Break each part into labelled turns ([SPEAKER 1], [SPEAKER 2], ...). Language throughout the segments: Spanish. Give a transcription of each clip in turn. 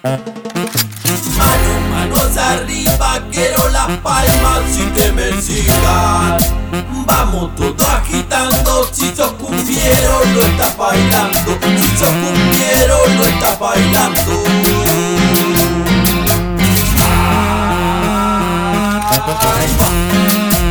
[SPEAKER 1] Manos arriba, quiero las palmas y que me sigan. Vamos todos agitando, si sos cumbiero lo estás bailando, si sos cumbiero lo estás bailando. Ahí va.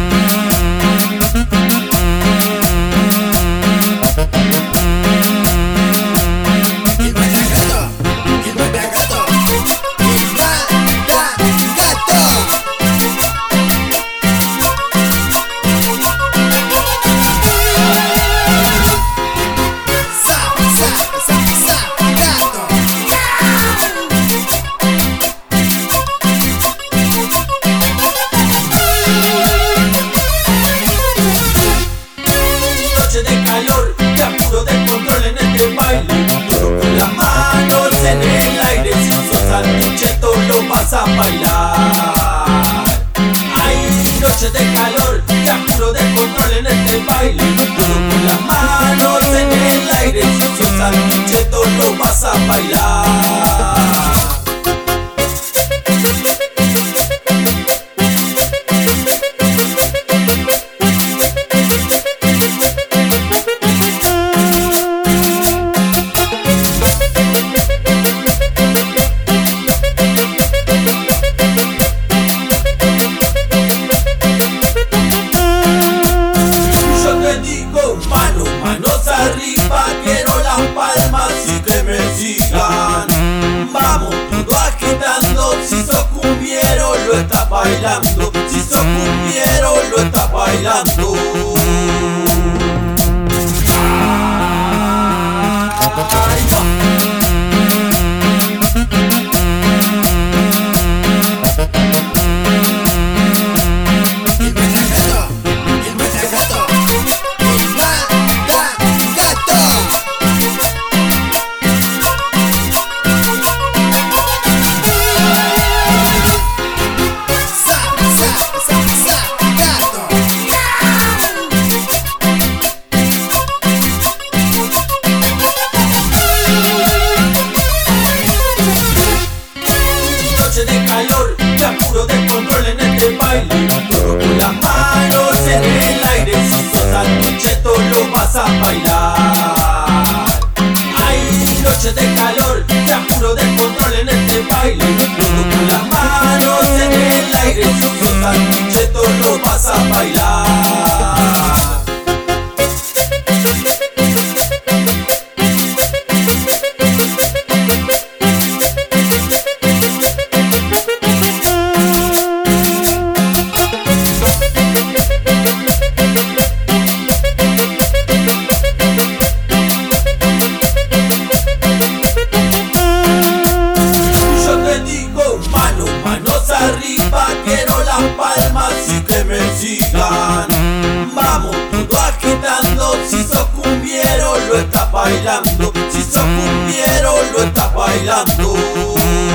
[SPEAKER 1] De calor, te apuro de control en este baile. Todo con las manos en el aire, si sos sanducheto lo vas a bailar. Hay noche de calor, te apuro de control en este baile. Todo con las manos en el aire, si sos sanducheto lo vas a bailar. Manos arriba, quiero las palmas y que me sigan. Vamos todo agitando, si sos cumbiero lo estás bailando, si sos cumbiero lo estás bailando. Ahí va. De calor, te apuro de control en este baile. Todo con las manos en el aire, si sos sanducheto lo vas a bailar. Hay noche de calor, te apuro de control en este baile. Todo con las manos en el aire, si sos sanducheto lo vas a bailar. Manos arriba, quiero las palmas y que me sigan. Vamos todo agitando, si sos cumbiero lo estás bailando, si sos cumbiero lo estás bailando.